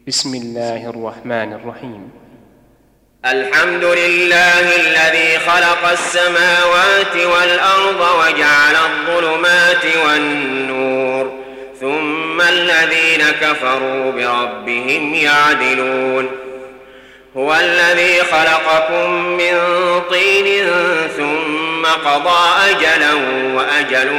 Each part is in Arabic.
بسم الله الرحمن الرحيم. الحمد لله الذي خلق السماوات والأرض وجعل الظلمات والنور ثم الذين كفروا بربهم يعدلون. هو الذي خلقكم من طين ثم قضى أجلا وأجل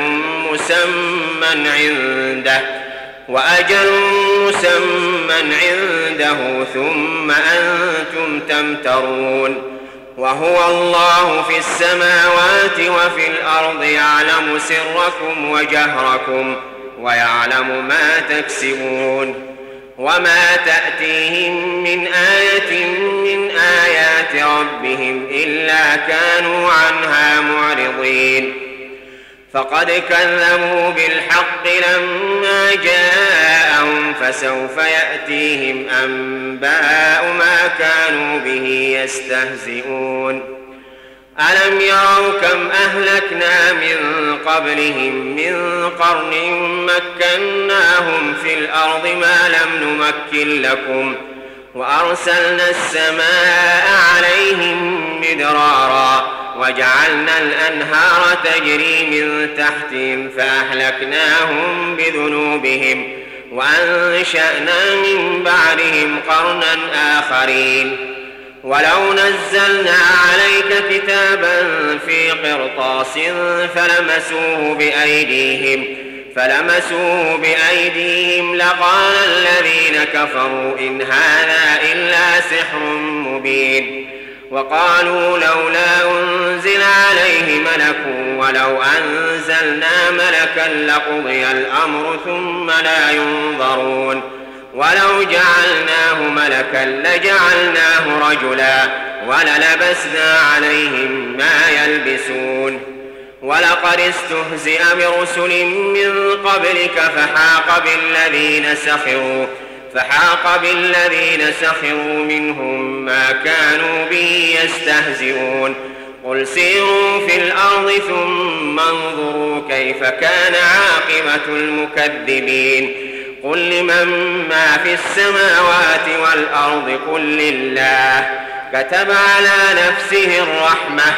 مسمى عنده ثم أنتم تمترون. وهو الله في السماوات وفي الأرض يعلم سركم وجهركم ويعلم ما تكسبون. وما تأتيهم من آية من آيات ربهم إلا كانوا عنها معرضين. فقد كذبوا بالحق لما جاءهم فسوف يأتيهم أنباء ما كانوا به يستهزئون. ألم يروا كم أهلكنا من قبلهم من قرن مكناهم في الأرض ما لم نمكن لكم وأرسلنا السماء عليهم مدرارا وجعلنا الأنهار تجري من تحتهم فأهلكناهم بذنوبهم وأنشأنا من بعدهم قرنا آخرين. ولو نزلنا عليك كتابا في قرطاس فلمسوه بأيديهم لقال الذين كفروا إن هذا إلا سحر مبين. وقالوا لولا أنزل عليه ملك ولو أنزلنا ملكا لقضي الأمر ثم لا ينظرون. ولو جعلناه ملكا لجعلناه رجلا وللبسنا عليهم ما يلبسون. ولقد استهزئ برسل من قبلك فحاق بالذين سخروا منهم ما كانوا به يستهزئون. قل سيروا في الأرض ثم انظروا كيف كان عاقبة المكذبين. قل لمن ما في السماوات والأرض قل لله كتب على نفسه الرحمة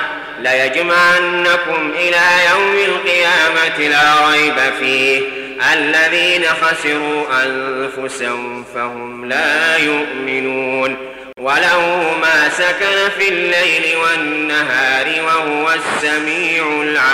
ليجمعنكم إلى يوم القيامة لا ريب فيه الذين خسروا أنفسهم فهم لا يؤمنون. وله ما سكن في الليل والنهار وهو السميع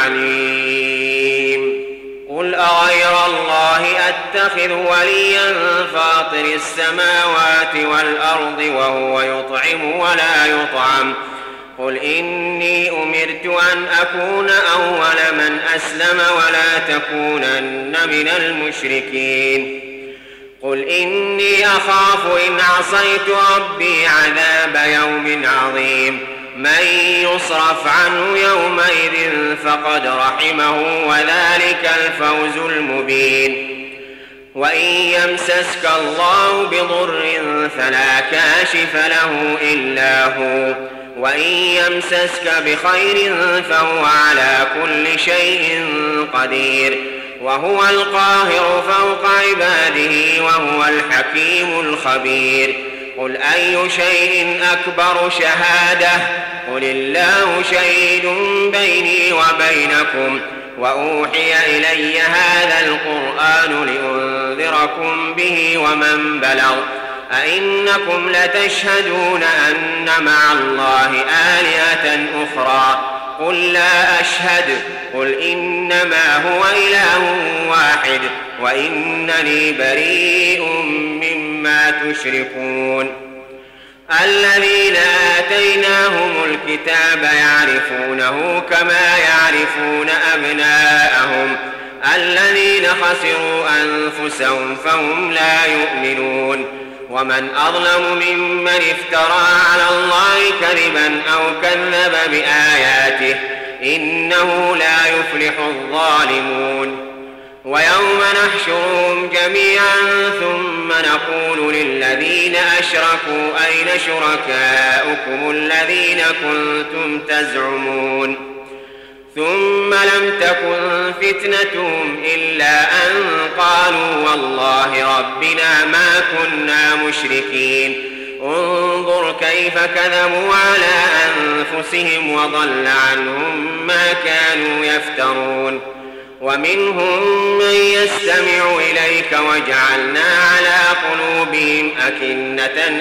العليم. قل أغير الله أتخذ وليا فاطر السماوات والأرض وهو يطعم ولا يطعم. قل إني أمرت أن أكون أول من أسلم ولا تكونن من المشركين. قل إني أخاف إن عصيت ربي عذاب يوم عظيم. من يصرف عنه يومئذ فقد رحمه وذلك الفوز المبين. وإن يمسسك الله بضر فلا كاشف له إلا هو وإن يمسسك بخير فهو على كل شيء قدير. وهو القاهر فوق عباده وهو الحكيم الخبير. قل أي شيء أكبر شهادة قل الله شهيد بيني وبينكم وأوحي إلي هذا القرآن لأنذركم به ومن بلغ. أئنكم لتشهدون أن مع الله آلهة أخرى قل لا أشهد. قل إنما هو إله واحد وإنني بريء مما تشركون. الذين آتيناهم الكتاب يعرفونه كما يعرفون أبناءهم الذين خسروا أنفسهم فهم لا يؤمنون. ومن أظلم ممن افترى على الله كذبا أو كذب بآياته إنه لا يفلح الظالمون. ويوم نحشرهم جميعا ثم نقول للذين أشركوا أين شركاؤكم الذين كنتم تزعمون ثم لم تكن فتنتهم إلا أن قالوا والله ربنا ما كنا مشركين. انظر كيف كذبوا على أنفسهم وضل عنهم ما كانوا يفترون. ومنهم من يستمع إليك وجعلنا على قلوبهم أكنة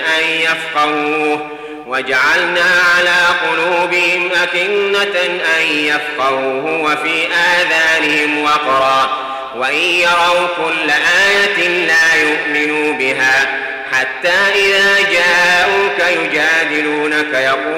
أن يفقهوه وفي آذانهم وقرا وإن يروا كل آية لا يؤمنوا بها حتى إذا جاءوك يجادلونك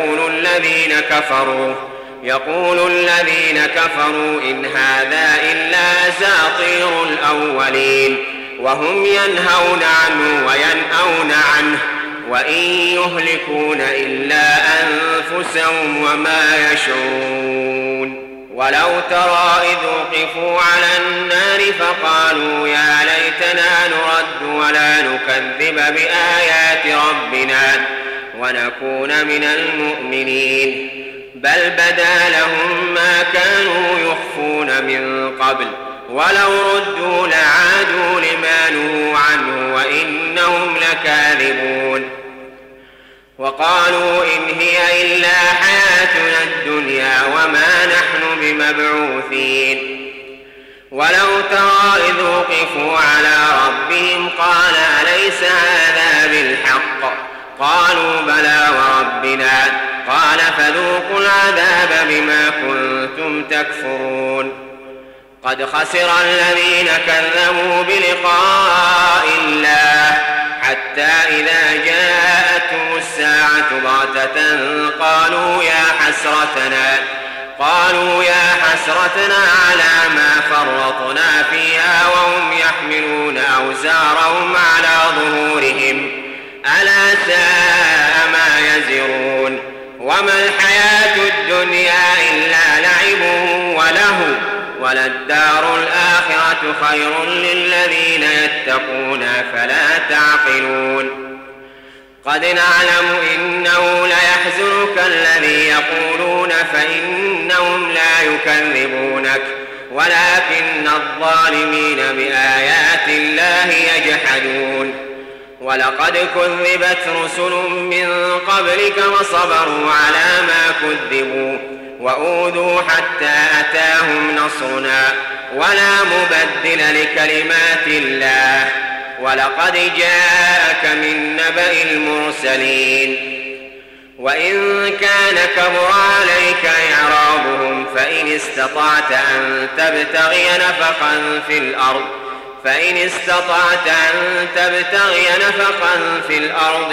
يقول الذين كفروا إن هذا إلا أساطير الأولين وهم ينهون عنه وينأون عنه وإن يهلكون إلا أنفسهم وما يشعرون. ولو ترى إذ وقفوا على النار فقالوا يا ليتنا نرد ولا نكذب بآيات ربنا ونكون من المؤمنين بل بدا لهم ما كانوا يخفون من قبل ولو ردوا لعادوا لما نهوا عنه وإنهم لكاذبون. وقالوا إن هي إلا حياتنا الدنيا وما نحن بمبعوثين. ولو ترى إذ وقفوا على ربهم قال أليس هذا بالحق قالوا بلى وربنا قال فذوقوا العذاب بما كنتم تكفرون. قد خسر الذين كذبوا بلقاء الله حتى إذا جاءتهم الساعة بغتة قالوا يا حسرتنا على ما فرطنا فيها وهم يحملون أوزارهم على ظهورهم ألا ساء ما يزرون. وما الحياة الدنيا إلا لعب ولهو وللدار الآخرة خير للذين يتقون فلا تعقلون. قد نعلم إنه ليحزنك الذي يقولون فإنهم لا يكذبونك ولكن الظالمين بآيات الله يجحدون. ولقد كذبت رسل من قبلك وصبروا على ما كذبوا وأوذوا حتى أتاهم نصرنا ولا مبدل لكلمات الله. ولقد جاءك من نبأ المرسلين. وإن كان كبر عليك إعراضهم فإن استطعت أن تبتغي نفقا في الأرض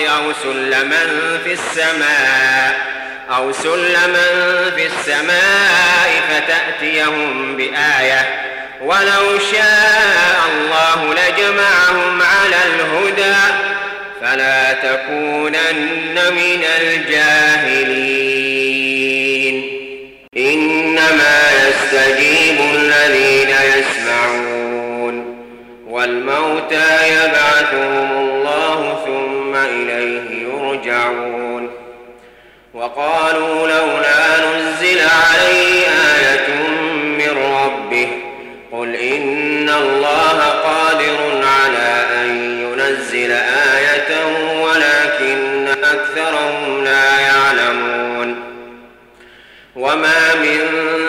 أو سلما في السماء فتأتيهم بآية ولو شاء الله لجمعهم على الهدى فلا تكونن من الجاهلين. إنما يستجيب الذين يسمعون والموتى يبعثهم الله ثم إليه يرجعون. وقالوا لولا نزل عليه آية من ربه قل إن الله قادر على أن ينزل آية ولكن أكثرهم لا يعلمون. وما من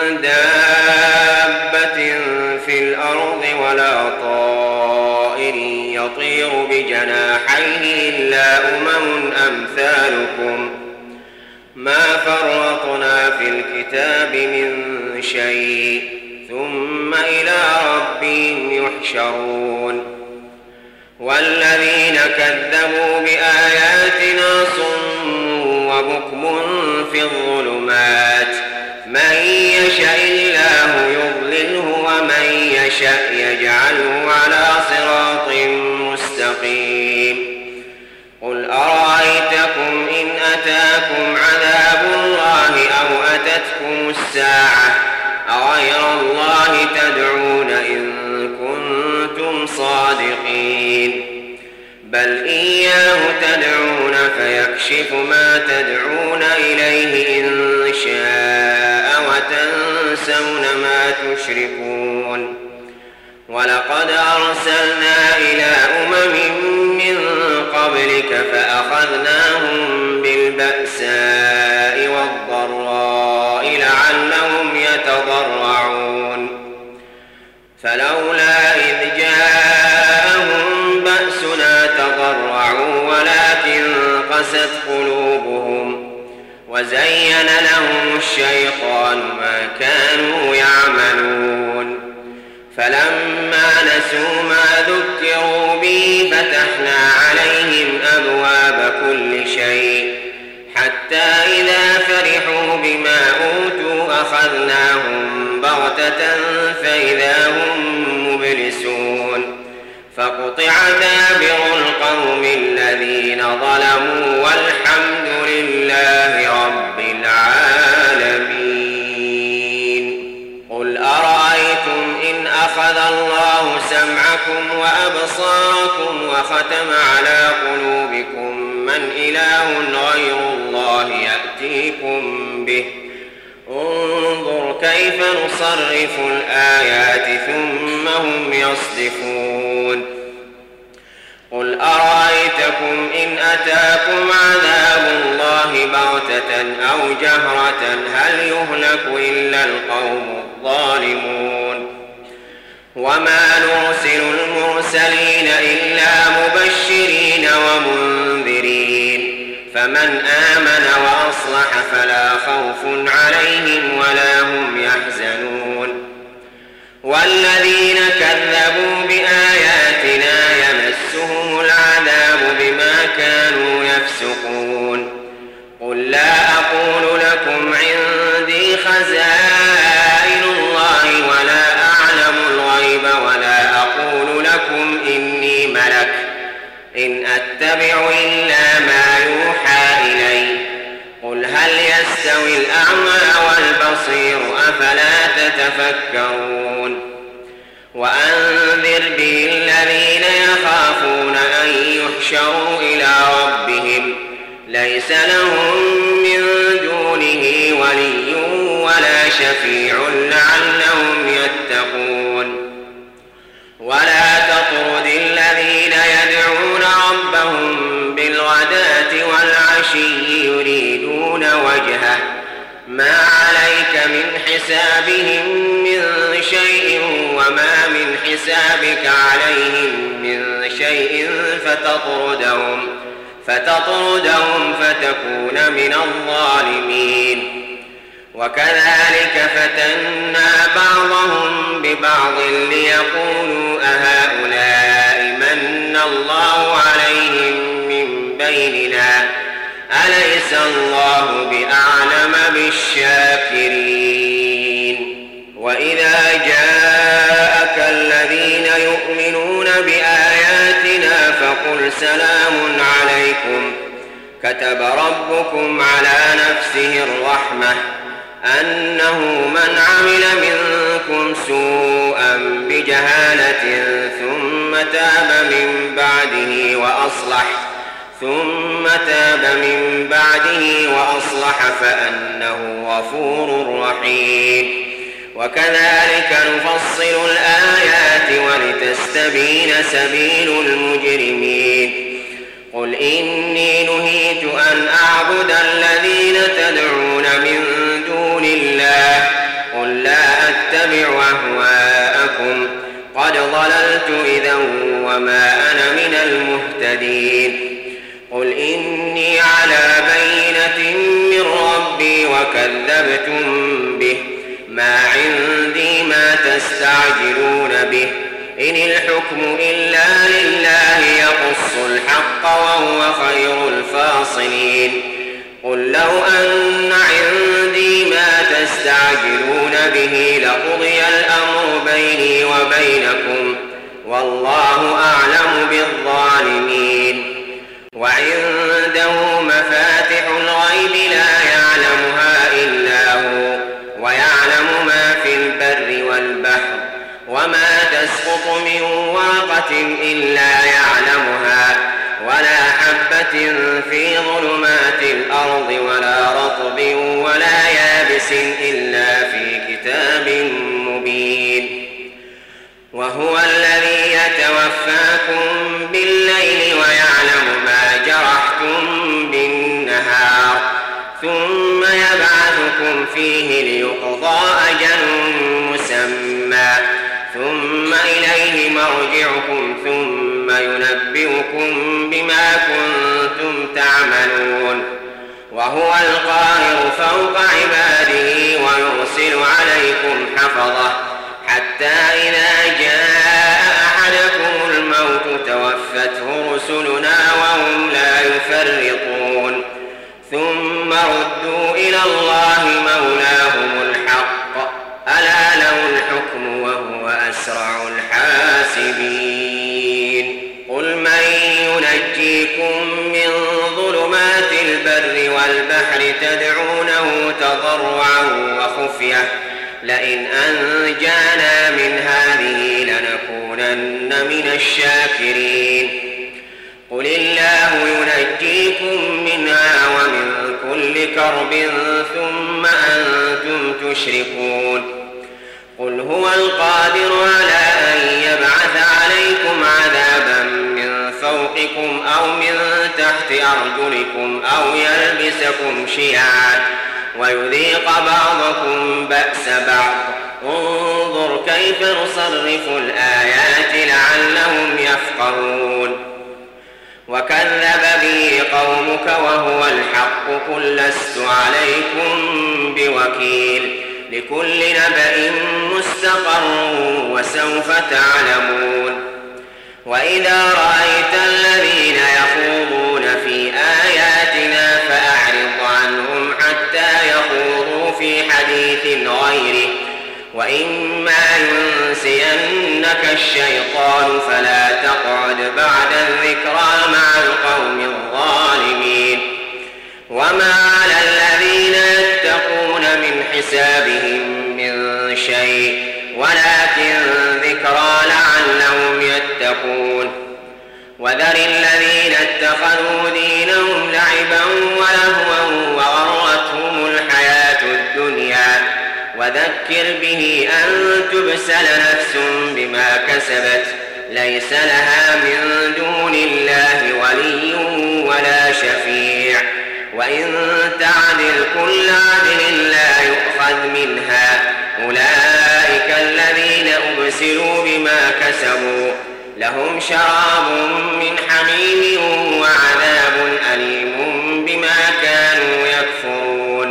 دابة في الأرض ولا طائر يطير بجناحيه إلا أمثالكم ما فرطنا في الكتاب من شيء ثم إلى ربهم يحشرون. والذين كذبوا بآياتنا صم وبكم في الظلمات من يشاء الله يضلله ومن يشاء يجعله على صراط مستقيم. قل أرأيتكم إن أتاكم عذاب الله أو أتتكم الساعة أغير الله تدعون إن كنتم صادقين بل إياه تدعون فيكشف ما تدعون إليه إن شاء وتنسون ما تشركون ولقد أرسلنا إلى أمم من قبلك فأخذناهم بالبأساء والضراء لعلهم يتضرعون فلولا إذ جاءهم بأسنا تضرعوا ولكن قست قلوبهم وزين لهم الشيطان ما كانوا يعملون فلما نسوا ما ذكروا به فتحنا عليهم أبواب كل شيء حتى إذا فرحوا بما أوتوا أخذناهم بغتة فإذا هم مبلسون فقطع دابر القوم الذين ظلموا والحمد لله رب العالمين. قل أرأيتم إن أخذ الله سمعكم وأبصاركم وختم على قلوبكم من إله غير الله يأتيكم به انظر كيف نصرف الآيات ثم هم يصدفون قل أرأيتكم إن أتاكم عذاب الله بغتة أو جهرة هل يهلك إلا القوم الظالمون وما نرسل المرسلين إلا مبشرين ومنذرين فمن آمن وأصلح فلا خوف عليهم ولا هم يحزنون والذين كذبوا بآياتنا يمسهم العذاب بما كانوا يفسقون قل لا أقول لكم عندي خزائن الله ولا أعلم الغيب ولا أقول لكم إني ملك إن أتبع إلا ما يوحى إلي قل هل يستوي الأعمى والبصير أفلا تتفكرون وأنذر به الذين يخافون أن يحشروا إلى ربهم ليس لهم من دونه ولي ولا شفيع لعلهم يتقون ولا تطرد الذين يدعون ربهم بالغداة والعشي يريدون وجهه ما عليك من حسابهم من شيء وما من حسابك عليهم من شيء فتطردهم فتكون من الظالمين وكذلك فتنا بعضهم ببعض ليقولوا أهؤلاء من الله عليهم من بيننا أليس الله بأعلم بالشاكرين وإذا جاءك الذين يؤمنون بآياتنا فقل سلام عليكم كتب ربكم على نفسه الرحمة أنه من عمل منكم سوءا بجهالة ثم تاب من بعده وأصلح فأنه غفور رحيم وكذلك نفصل الآيات ولتستبين سبيل المجرمين قل إني نهيت أن أعبد الذين تدعون من دون الله قل لا أتبع أهواءكم قد ضللت إذا وما أنا من المهتدين قل إني على بينة من ربي وكذبتم به ما عندي ما تستعجلون به إن الحكم إلا لله يقص الحق وهو خير الفاصلين قل لو أن عندي ما تستعجلون به لقضي الأمر بيني وبينكم والله أعلم بالظالمين وعنده مفاتح الغيب لا يعلمها إلا هو ويعلم ما في البر والبحر وما تسقط من ورقة إلا يعلمها ولا حبة حبة في ظلمات الأرض ولا رطب ولا يابس إلا في كتاب مبين. وهو الذي يتوفاكم بالليل ويعلم ما جرحتم بالنهار ثم يبعثكم فيه ليقضى أجل مسمى ثم إليه مرجعكم ثم ينبئكم بما كنتم تعملون. وهو القاهر فوق عباده ويرسل عليكم حفظه حتى إذا جاء أحدكم الموت توفته رسلنا وهم لا يفرطون ثم ردوا إلى الله مولاهم الحق ألا له الحكم وهو أسرع الحاسبين. قل من ينجيكم من ظلمات البر والبحر تدعونه تضرعا وخفية لئن أنجانا من هذه لنكونن من الشاكرين. قل الله ينجيكم منها ومن كل كرب ثم أنتم تشركون. قل هو القادر على أن يبعث عليكم عذابا من فوقكم أو من تحت أرجلكم أو يلبسكم شيعا ويذيق بعضكم بأس بعض انظر كيف نصرف الآيات لعلهم يفقهون. وكذب به قومك وهو الحق قل لست عليكم بوكيل لكل نبأ مستقر وسوف تعلمون. وإذا رأيت الذين يخوضون في آياتنا فأعرض عنهم حتى يخوضوا في حديث غيره وإما ينسينك الشيطان فلا تقعد بعد الذكرى مع القوم الظالمين. وما على الذين يتقون من حسابهم من شيء ولكن ذكرى لعلهم يتقون. وذر الذين اتخذوا دينهم لعبا ولهوا وغرتهم الحياة الدنيا وذكر به أن تبسل نفس بما كسبت ليس لها من دون الله ولي ولا شفيع وإن تعدل كل عدل لا يؤخذ منها أولئك الذين أبسلوا بما كسبوا لهم شراب من حميم وعذاب أليم بما كانوا يكفرون.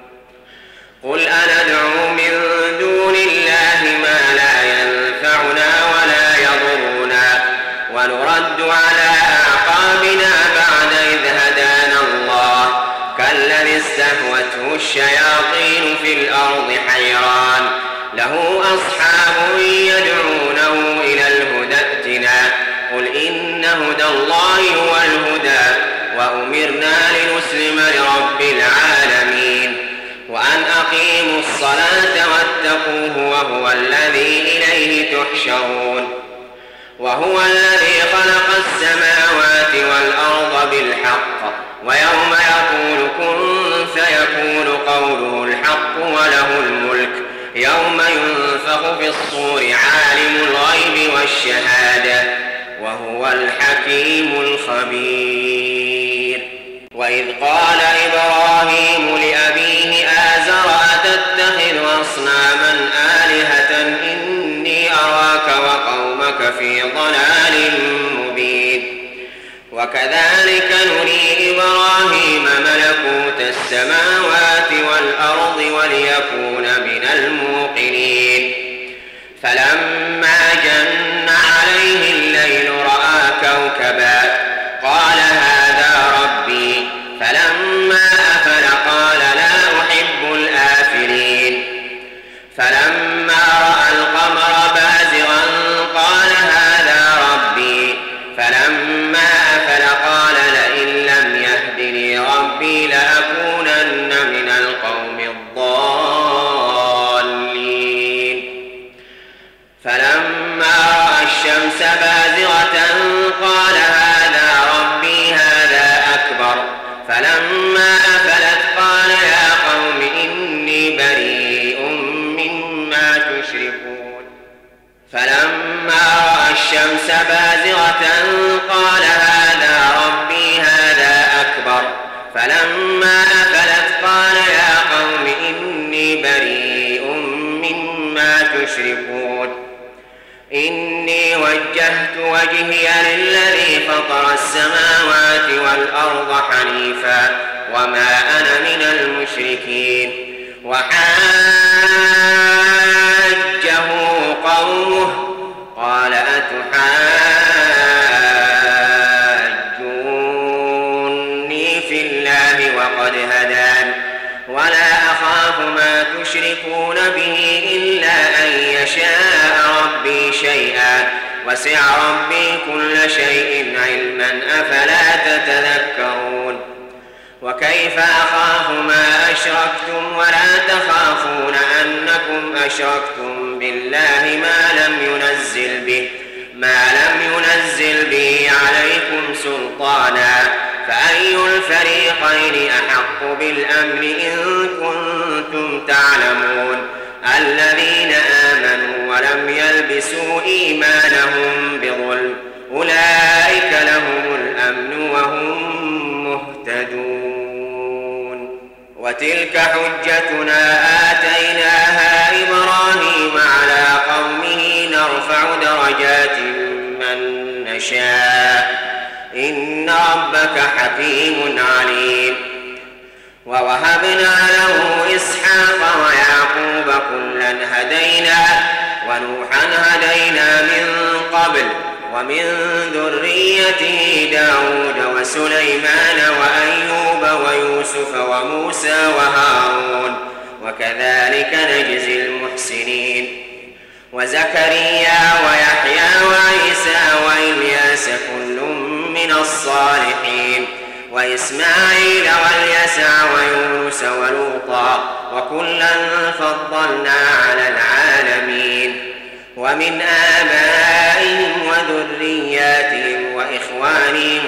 قل أندعو من دون الله ما لا ينفعنا ولا يضرنا ونرد على أعقابنا بعد إذ هدانا الله كالذي استهوته الشياطين في الأرض حيران له أصحاب يدعونه إلى الهدى ائتنا قل إن هدى الله هو الهدى وأمرنا لنسلم لرب العالمين وأن أقيموا الصلاة واتقوه وهو الذي إليه تحشرون. وهو الذي خلق السماوات والأرض بالحق ويوم يقول كن فيكون قوله الحق وله الملك يوم ينفخ في الصور عالم الغيب والشهادة وهو الحكيم الخبير. وإذ قال إبراهيم لأبيه آزر أتتخذ أصناما آلهة إني أراك وقومك في ضلال مبين. وكذلك نري إبراهيم ملكوت السماوات والأرض وليكون من الموقنين. فلما جن عليه الليل رأى كوكبا قال هذا ربي فلما أفل قال لا أحب الآفلين. فلما رأى القمر بازغا قال هذا ربي فلما أفل قال لئن لم يهدني ربي لأكونن من القوم الضالين. فلا فلما أفلت قال يا قوم إني بريء مما تشركون فلما رأى الشمس بازغة قال هذا ربي هذا أكبر فلما أفلت قال يا قوم إني بريء مما تشركون إني وجهت وجهي للذي فطر السماوات والأرض حنيفا وما أنا من المشركين وحاجه قومه قال أتحاجوني في الله وقد هدان ولا أخاف ما تشركون به إلا أن يشاء ربي شيئا وسع ربي كل شيء علما أفلا تتذكرون وكيف أخاف ما أشركتم ولا تخافون أنكم أشركتم بالله ما لم ينزل به عليكم سلطانا فأي الفريقين أحق بالأمن إن كنتم تعلمون الذين آمنوا ولم يلبسوا إيمانهم بظلم أولئك لهم الأمن وهم مهتدون وتلك حجتنا آتيناها إبراهيم على قومه نرفع درجات من نشاء إن ربك حكيم عليم ووهبنا له إسحاق ويعقوب كلا هدينا ونوحا هدينا من قبل ومن ذريته داود وسليمان وأيوب ويوسف وموسى وهارون وكذلك نجزي المحسنين وزكريا ويحيى وعيسى وإلياس كل من الصالحين وإسماعيل واليسع ويونس ولوطا وكلا فضلنا على العالمين ومن آبائهم وذرياتهم وإخوانهم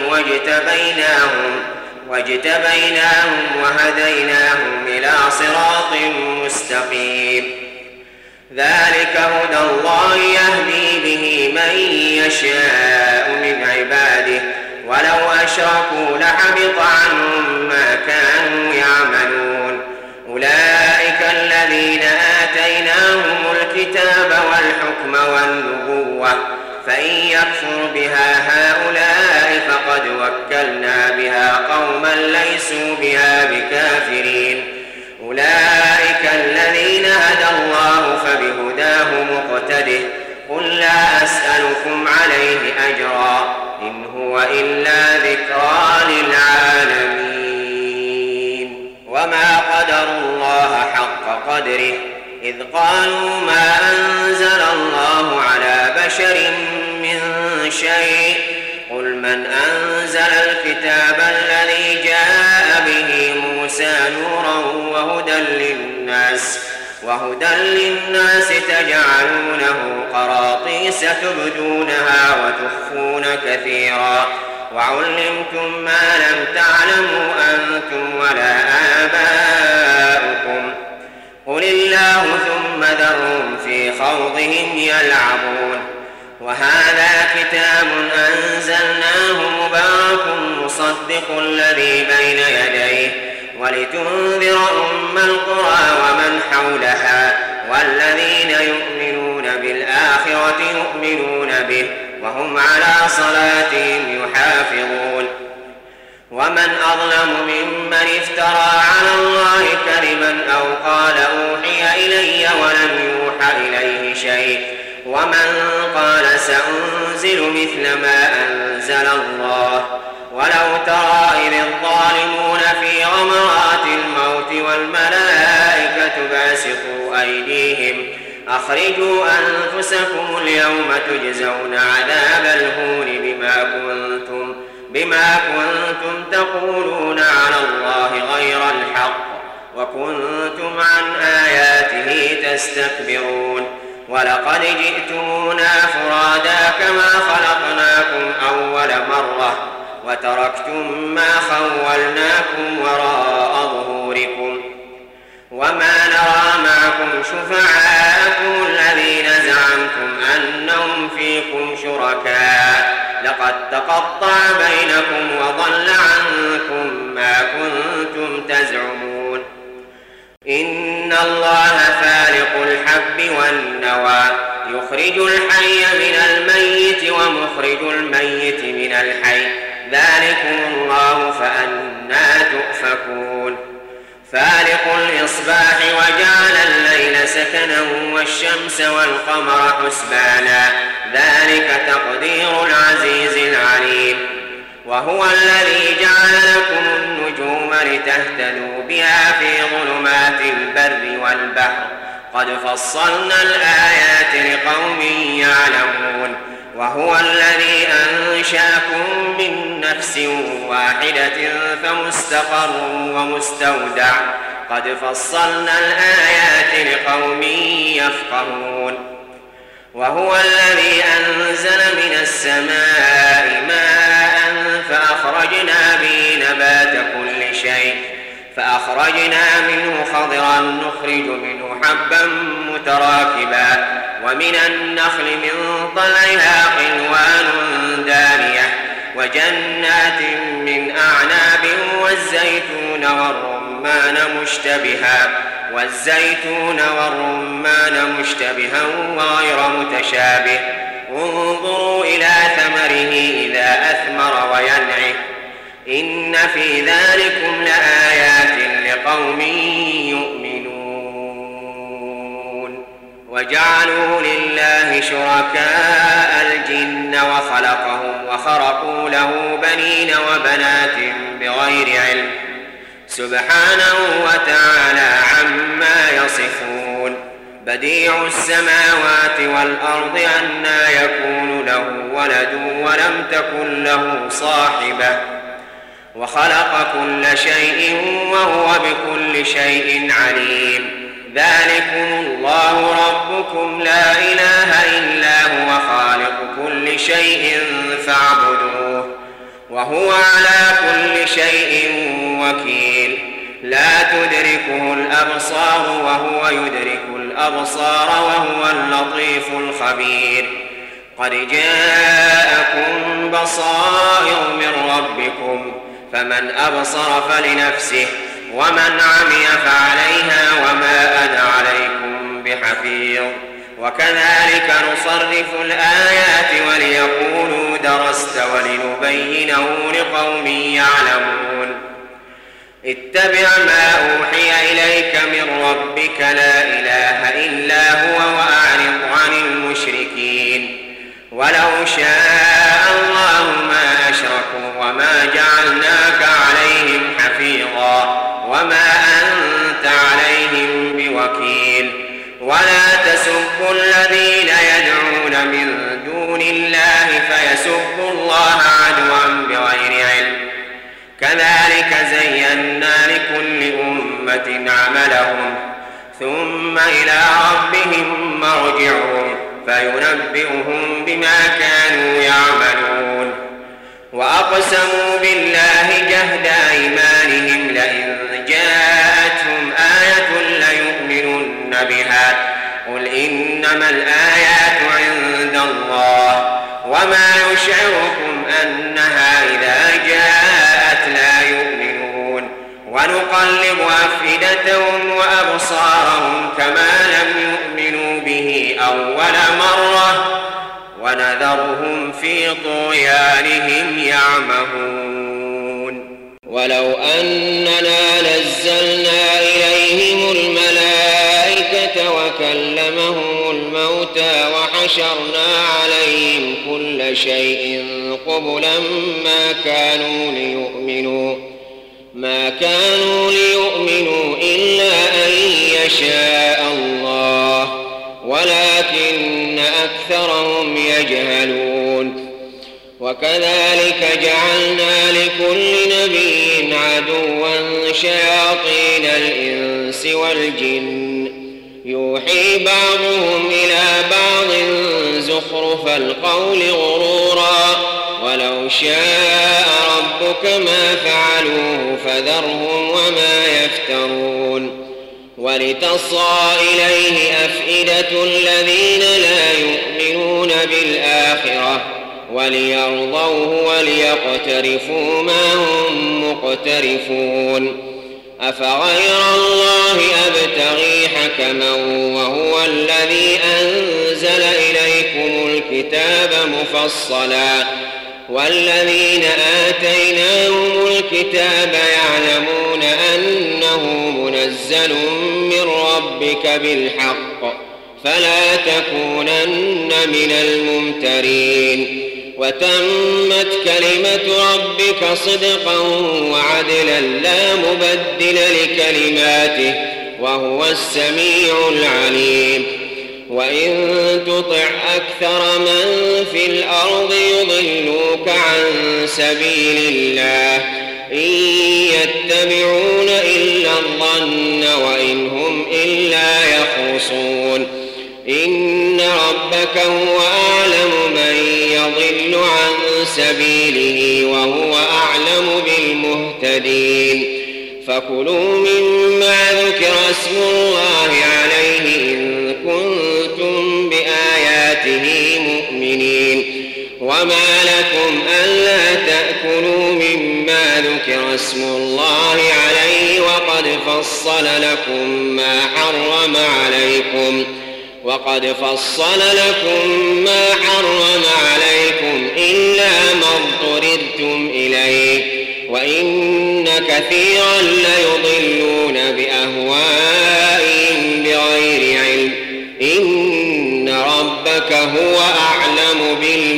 واجتبيناهم وهديناهم إلى صراط مستقيم ذلك هدى الله يهدي به من يشاء من عباده ولو أشركوا لحبط عنهم ما كانوا يعملون أولئك الذين آتيناهم الكتاب والحكم والنبوة فإن يكفر بها هؤلاء فقد وكلنا بها قوما ليسوا بها بكافرين أولئك الذين هدى الله فبهداه مقتده قل لا أسألكم عليه أجرا إن هو إلا ذكرى للعالمين وما قدروا الله حق قدره إذ قالوا ما أنزل الله على بشر من شيء قل من أنزل الكتاب الذي جاء به موسى نورا وهدى للناس تجعلونه قراطيس تبدونها وتخفون كثيرا وعلمتم ما لم تعلموا أنتم ولا آباؤكم قل الله ثم ذرهم في خوضهم يلعبون وهذا كتاب أنزلناه مبارك مصدق الذي بين يديه ولتنذر أم القرى ومن حولها والذين يؤمنون بالآخرة يؤمنون به وهم على صلاتهم يحافظون ومن أظلم ممن افترى على الله كذبا أو قال أوحي إلي ولم يوحى إليه شيء ومن قال سأنزل مثل ما أنزل الله ولو ترى إذ الظالمون في غمرات الموت والملائكة باسطوا أيديهم أخرجوا أنفسكم اليوم تجزون عذاب الهون بما كنتم تقولون على الله غير الحق وكنتم عن آياته تستكبرون ولقد جئتمونا فرادا كما خلقناكم أول مرة وتركتم ما خولناكم وراء ظهوركم وما نرى معكم شفعاءكم الذين زعمتم أنهم فيكم شركاء لقد تقطع بينكم وضل عنكم ما كنتم تزعمون إن الله فالق الحب والنوى يخرج الحي من الميت ومخرج الميت من الحي ذلكم الله فأنى تؤفكون فالق الإصباح وجعل الليل سكنا والشمس والقمر حسبانا ذلك تقدير العزيز العليم وهو الذي جعل لكم النجوم لتهتدوا بها في ظلمات البر والبحر قد فصلنا الآيات لقوم يعلمون وهو الذي أنشأكم من نفس واحدة فمستقر ومستودع قد فصلنا الآيات لقوم يفقهون وهو الذي أنزل من السماء ماء فأخرجنا به نبات كل شيء فأخرجنا منه خضرا نخرج منه حبا متراكبا ومن النخل من طلعها قنوان دانية وجنات من أعناب والزيتون والرمان مشتبها وغير متشابه انظروا إلى ثمره إذا أثمر وينعه إن في ذلكم لآيات لقوم يؤمنون وجعلوا لله شركاء الجن وخلقهم وخرقوا له بنين وبنات بغير علم سبحانه وتعالى عما يصفون بديع السماوات والأرض أنى يكون له ولد ولم تكن له صاحبة وخلق كل شيء وهو بكل شيء عليم ذلكم الله ربكم لا إله إلا هو خالق كل شيء فاعبدوه وهو على كل شيء وكيل لا تدركه الأبصار وهو يدرك الأبصار وهو اللطيف الخبير قد جاءكم بصائر من ربكم فمن أبصر فلنفسه ومن عمي فعليها وما أنا عليكم بحفيظ وكذلك نصرف الآيات وليقولوا درست ولنبينه لقوم يعلمون اتبع ما أوحي إليك من ربك لا إله إلا هو وأعرض عن المشركين ولو شاء الله ما أشركوا وما جعلناك عليهم حفيظا وما أنت عليهم بوكيل ولا تسبوا الذين يدعون من دون الله فيسبوا الله عدوا بغير علم كذلك زينا لكل أمة عملهم ثم إلى ربهم مرجعهم فينبئهم بما كانوا يعملون وأقسموا بالله جهد أيمانهم لئن جاءتهم آية ليؤمنن بها قل إنما الآيات عند الله وما يشعركم أنها إذا جاءت لا يؤمنون ونقلب أفئدتهم وأبصارهم كما لم يؤمنوا به أول مرة ونذرهم في طغيانهم يعمهون ولو أننا نزلنا إليهم الملائكة وكلمهم الموتى وحشرنا عليهم كل شيء قبلا ما كانوا ليؤمنوا إلا أن يشاء الله ولكن أكثرهم يجهلون وكذلك جعلنا لكل نبي عدوا شياطين الإنس والجن يوحي بعضهم إلى بعض زخرف القول غرورا ولو شاء ربك ما فعلوه فذرهم وما يفترون ولتصغى إليه أفئدة الذين لا يؤمنون بالآخرة وليرضوه وليقترفوا ما هم مقترفون أفغير الله أبتغي حكما وهو الذي أنزل إليكم الكتاب مفصلا والذين آتيناهم الكتاب يعلمون أنه منزل من ربك بالحق فلا تكونن من الممترين وتمت كلمة ربك صدقا وعدلا لا مبدل لكلماته وهو السميع العليم وإن تطع أكثر من في الأرض يضلوك عن سبيل الله إن يتبعون إلا الظن وإن هم إلا يخرصون إن ربك هو أعلم من يضل عن سبيله وهو أعلم بالمهتدين فكلوا مما ذكر اسم الله عليه إن كنتم بآياته مؤمنين وما لكم ألا تأكلوا مما ذكر اسم الله عليه وقد فصل لكم ما حرم عليكم إلا ما اضطررتم إليه وإن كثيرا ليضلون بأهوائهم بغير علم إن ربك هو أعلم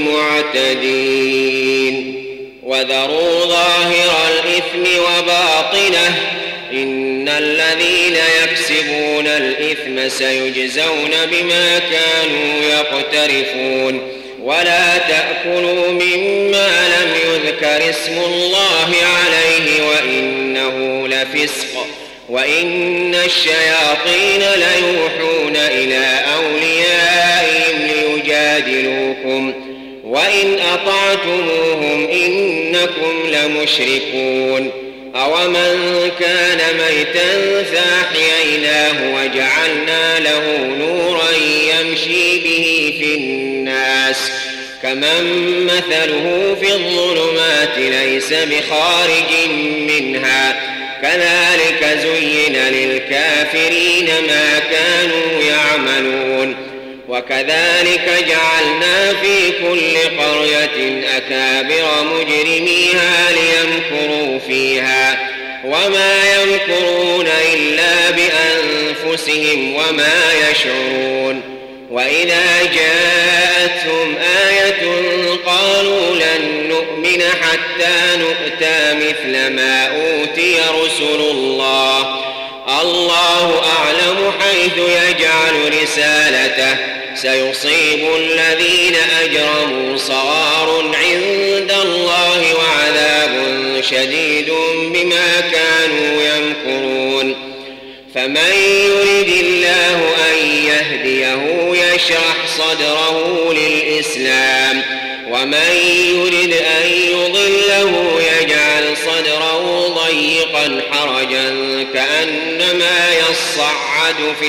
بالمعتدين وذروا ظاهر الإثم وباطنه إن الذين يكسبون الإثم سيجزون بما كانوا يقترفون ولا تأكلوا مما لم يذكر اسم الله عليه وإنه لفسق وإن الشياطين ليوحون إلى أوليائهم ليجادلوكم وإن أطعتموهم إنكم لمشركون أومن كان ميتا فأحييناه وجعلنا له نورا يمشي به في الناس كمن مثله في الظلمات ليس بخارج منها كذلك زين للكافرين ما كانوا يعملون وكذلك جعلنا في كل قرية أكابر مجرميها ليمكروا فيها وما يمكرون إلا بأنفسهم وما يشعرون وإذا جاءتهم آية قالوا لن نؤمن حتى نؤتى مثل ما أوتي رسل الله الله أعلم حيث يجعل رسالته سيصيب الذين أجرموا صغار عند الله وعذاب شديد بما كانوا يمكرون فمن يرد الله أن يهديه يشرح صدره للإسلام ومن يرد أن يضله يجعل صدره ضيقا حرجا كأنما يصعد في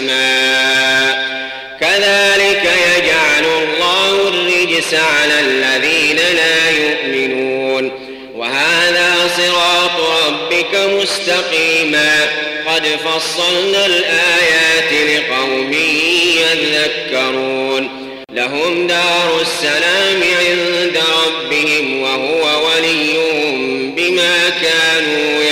السماء كذلك يجعل الله الرجس على الذين لا يؤمنون وهذا صراط ربك مستقيما قد فصلنا الآيات لقوم يذكرون لهم دار السلام عند ربهم وهو وليهم بما كانوا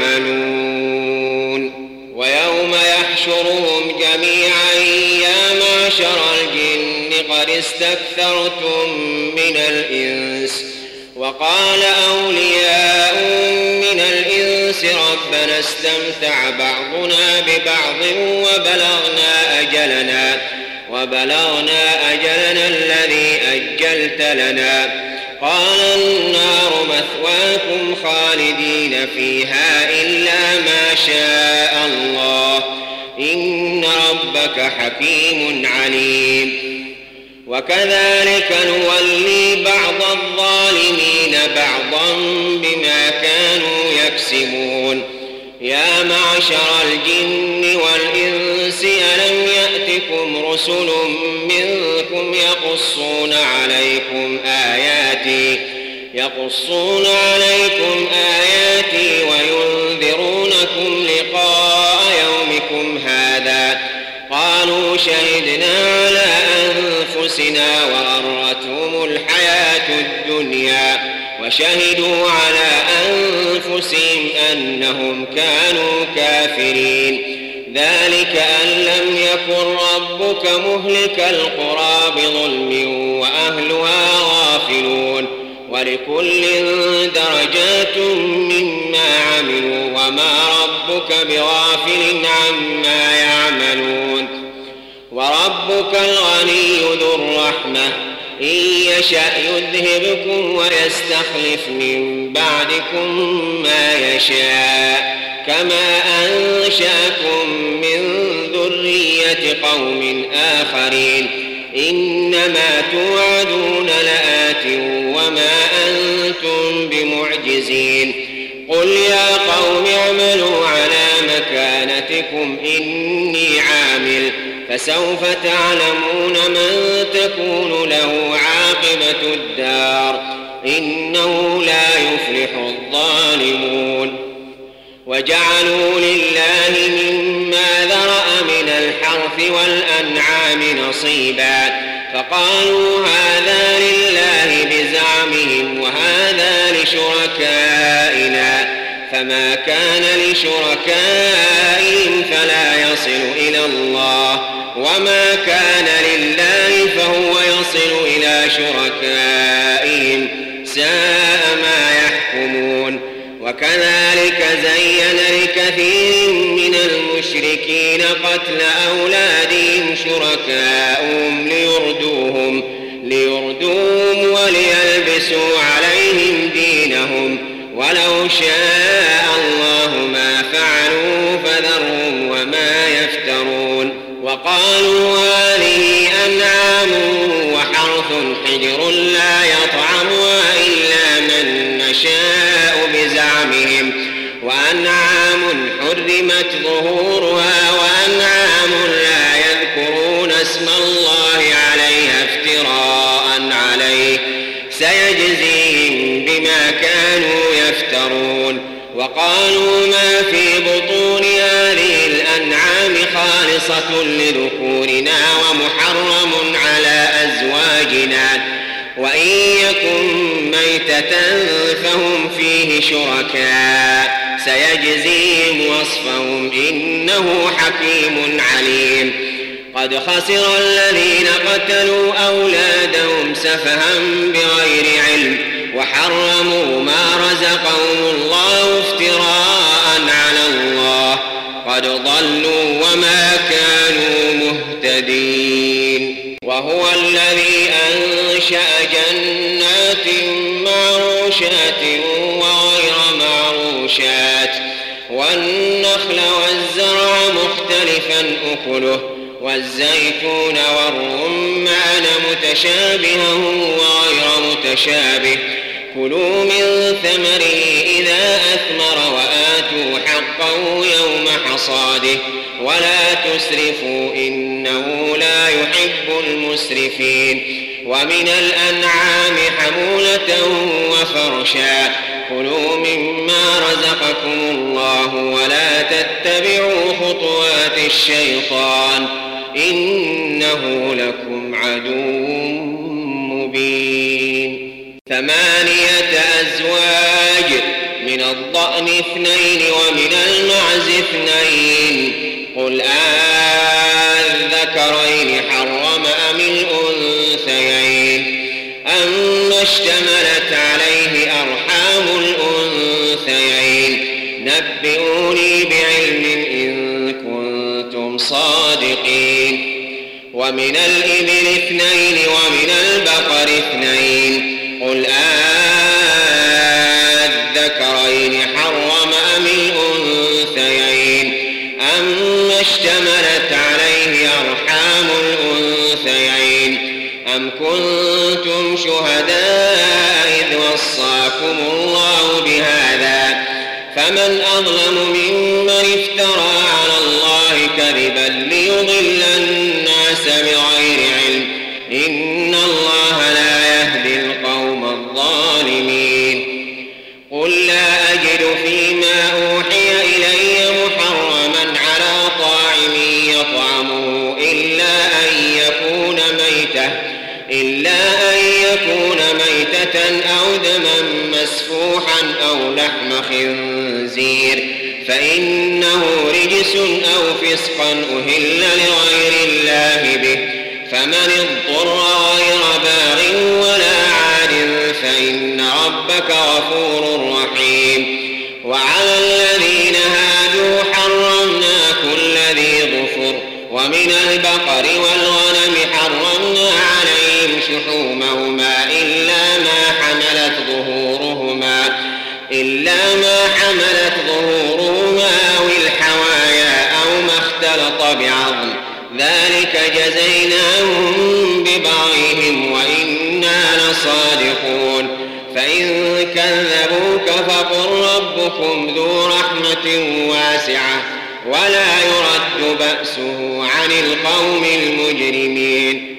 يعملون ويوم يحشرهم جميعا يا معشر الجن قد استكثرتم من الإنس وقال أولياء من الإنس ربنا استمتع بعضنا ببعض وبلغنا أجلنا الذي أجلت لنا قال النار مثواكم خالدين فيها إلا ما شاء الله إن ربك حكيم عليم وكذلك نولي بعض الظالمين بعضا بما كانوا يكسبون يا معشر الجن والإنس ألم يأتكم رسل منكم يقصون عليكم آياتي وينذرونكم لقاء يومكم هذا قالوا شهدنا على أنفسنا وغرتهم الحياة الدنيا وشهدوا على أنفسهم أنهم كانوا كافرين ذلك أن لم يكن ربك مهلك القرى بظلم وأهلها غافلون ولكل درجات مما عملوا وما ربك بغافل عما يعملون وربك الغني ذو الرحمة إن يشأ يذهبكم ويستخلف من بعدكم ما يشاء كما أنشأكم من ذرية قوم آخرين إنما توعدون لآت وما أنتم بمعجزين قل يا قوم اعملوا على مكانتكم إني عامل فسوف تعلمون من تكون له عاقبة الدار إنه لا يفلح الظالمون وجعلوا لله مما ذرأ من الحرث والأنعام نصيبا فقالوا هذا لله بزعمهم وهذا لشركائنا فما كان لشركائهم فلا يصل إلى الله وما كان لله فهو يصل إلى شركائهم ساء ما يحكمون وكذلك زين لكثير من المشركين قتل أولادهم شركاؤهم ليردوهم وليلبسوا عليهم دينهم ولو شاء الله ما فعلوا فذرهم وما يفترون وقالوا هذه أنعام وحرث حجر لا يطعمها إلا من نشاء بزعمهم وأنعام حرمت ظهورها وأنعام لا يذكرون اسم الله عليها افتراء عليه سيجزيهم بما كانوا يفترون وقالوا ما في بطون هذه الأنعام خالصة لذكورنا ومحرم على أزواجنا وإن يكن ميتة فهم فيه شركاء سيجزيهم وصفهم إنه حكيم عليم قد خسر الذين قتلوا أولادهم سفها بغير علم وحرموا ما رزقهم الله افتراء على الله قد ضلوا وما كانوا مهتدين وهو الذي أنشأ جنات معروشات وغير معروشات والنخل والزرع مختلفا أكله والزيتون والرمان متشابها وغير متشابه كلوا من ثمره إذا أثمر وآتوا حقه يوم حصاده ولا تسرفوا إنه لا يحب المسرفين ومن الأنعام حمولة وفرشا كلوا مما رزقكم الله ولا تتبعوا خطوات الشيطان إنه لكم عدو مبين 8 أزواج من الضأن 2 ومن المعز 2 قل الذكرين حرم أم الأنثيين أما اشتملت عليه أرحام الأنثيين نبئوني بعلم إن كنتم صادقين ومن الإبل 2 ومن البقر 2 قل الذكرين حرم أم الأنثيين أما اشتملت عليه أرحام الأنثيين أم كنتم شهداء إذ وصاكم الله بهذا فمن أظلم ممن افترى على الله كذبا ليضل الناس بغير علم إن الله لا يهدي القوم الظالمين قل لا أجد فيما أوحي إلي محرما على طاعم يطعمه إلا أن يكون ميتة أو دما مسفوحا أو لحم خنزير فإنه رجس أو فسقا أهل لغير الله به فمن اضطر غير باغ ولا عاد فإن ربك غفور رحيم وعلى الذين هادوا حرمنا كل ذي ظفر ومن البقر والغنم حرمنا عليهم شحومهما إلا ما حملت ظهورهما أو الحوايا أو ما اختلط بعظم ذلك جزيناهم ببغيهم وإنا لصادقون فإن كذبوك فقل ربكم ذو رحمة واسعة ولا يرد بأسه عن القوم المجرمين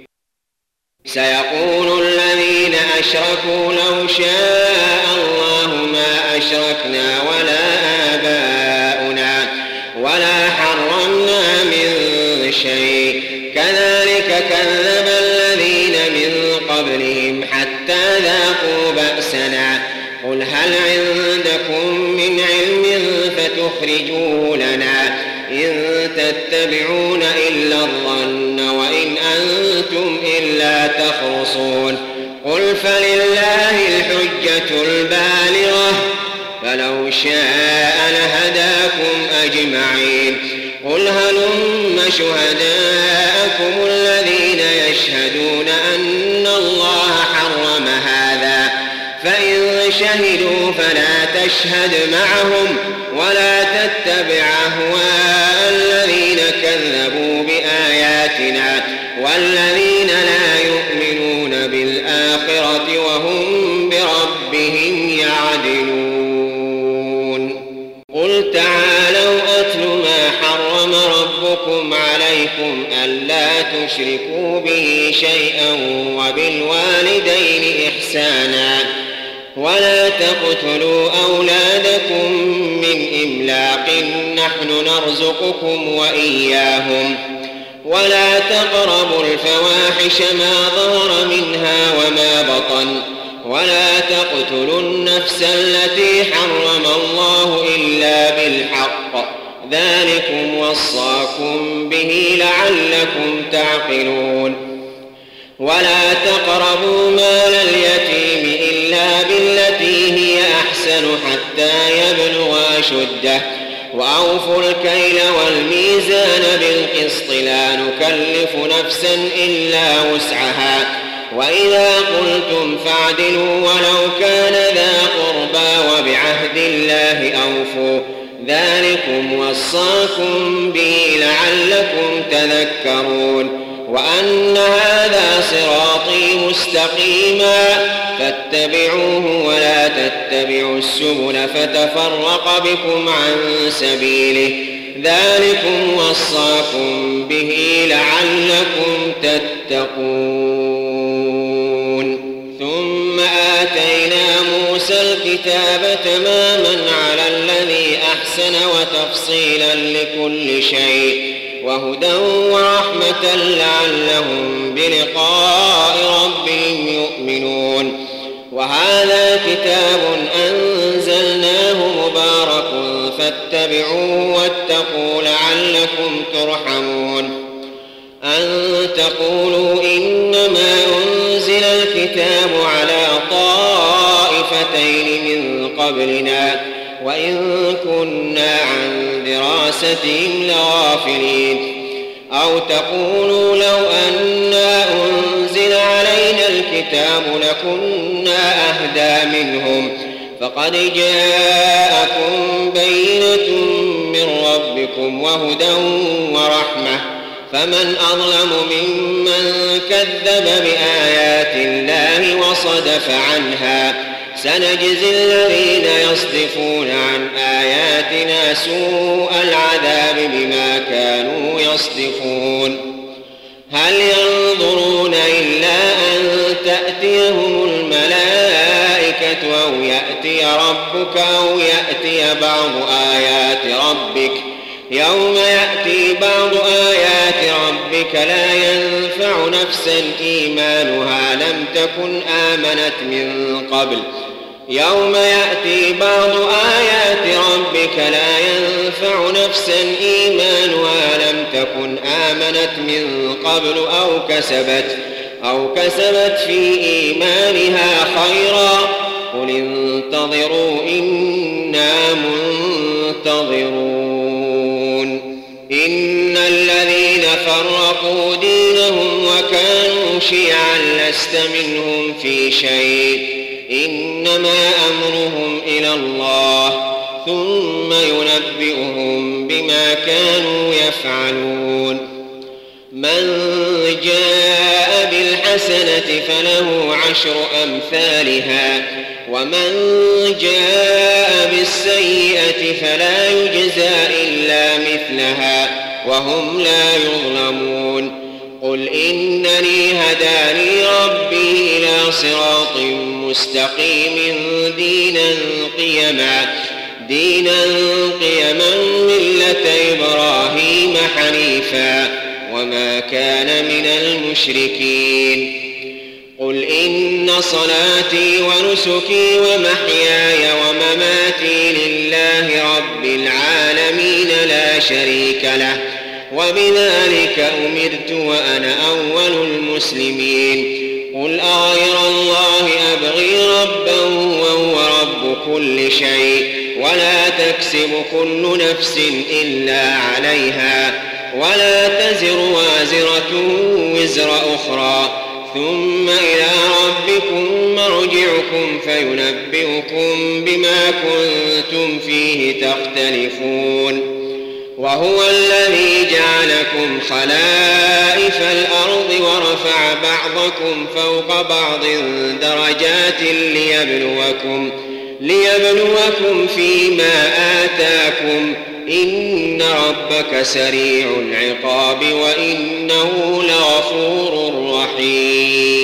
سيقول الذين أشركوا لو شاء الله ما أشركنا ولا آباؤنا ولا حرمنا من شيء كذلك كذب الذين من قبلهم حتى ذاقوا بأسنا قل هل عندكم من علم فتخرجوه لنا إن تتبعون إلا الظن وإن أنتم إلا تخرصون قل فلله الحجة البالغة فلو شاء لهداكم أجمعين قل هلم شهداءكم الذين يشهدون أن الله حرم هذا فإن شهدوا فلا تشهد معهم ولا تتبع أهواء الذين كذبوا بآياتنا والذين لا يؤمنون بالآخرة وهم بربهم يعدلون قل تعالوا أتل ما حرم ربكم عليكم ألا تشركوا به شيئا وبالوالدين إحسانا ولا تقتلوا أولادكم من إملاق نحن نرزقكم وإياهم ولا تقربوا الفواحش ما ظهر منها وما بطن ولا تقتلوا النفس التي حرم الله إلا بالحق ذلكم وصاكم به لعلكم تعقلون ولا تقربوا مال اليتيم إلا بالتي هي أحسن حتى يبلغ أشده وأوفوا الكيل والميزان بالقسط لا نكلف نفسا إلا وسعها وإذا قلتم فاعدلوا ولو كان ذا قربى وبعهد الله أوفوا ذلكم وصاكم به لعلكم تذكرون وأن هذا صراطي مستقيما فاتبعوه ولا تتبعوا السبل فتفرق بكم عن سبيله ذلكم وصاكم به لعلكم تتقون ثم آتينا موسى الكتاب تماما على الذي أحسن وتفصيلا لكل شيء وهدى ورحمة لعلهم بلقاء ربهم يؤمنون وهذا كتاب أنزلناه مبارك فاتبعوه واتقوا لعلكم ترحمون أن تقولوا إنما أنزل الكتاب على طائفتين من قبلنا وإن كنا عن دراستهم لغافلين أو تقولوا لو أنا أنزل علينا الكتاب لكنا أهدى منهم فقد جاءكم بينة من ربكم وهدى ورحمة فمن أظلم ممن كذب بآيات الله وصدف عنها سنجزي الذين يصدفون عن آياتنا سوء العذاب بما كانوا يصدفون هل ينظرون إلا أن تأتيهم الملائكة أو يأتي ربك أو يأتي بعض آيات ربك يوم يأتي بعض آيات ربك لا ينفع نفسا إيمانها لم تكن آمنت من قبل يوم يأتي بعض آيات ربك لا ينفع نفسا إيمانها لم تكن آمنت من قبل أو كسبت في إيمانها خيرا قل انتظروا إنا منتظرون إن الذين فرقوا دينهم وكانوا شيعا لست منهم في شيء إنما أمرهم إلى الله ثم ينبئهم بما كانوا يفعلون من جاء بالحسنة فله 10 أمثالها ومن جاء بالسيئة فلا يجزى إلا مثلها وهم لا يظلمون قل إنني هداني ربي إلى صراط مستقيم دينا قيما ملة إبراهيم حنيفا وما كان من المشركين قل إن صلاتي ونسكي ومحياي ومماتي لله رب العالمين لا شريك له وبذلك أمرت وأنا أول المسلمين قل أغير الله أبغي ربا وهو رب كل شيء ولا تكسب كل نفس إلا عليها ولا تزر وازرة وزر أخرى ثم إلى ربكم مرجعكم فينبئكم بما كنتم فيه تختلفون وهو الذي جعلكم خلائف الأرض ورفع بعضكم فوق بعض درجات ليبلوكم فيما آتاكم إن ربك سريع العقاب وإنه لغفور رحيم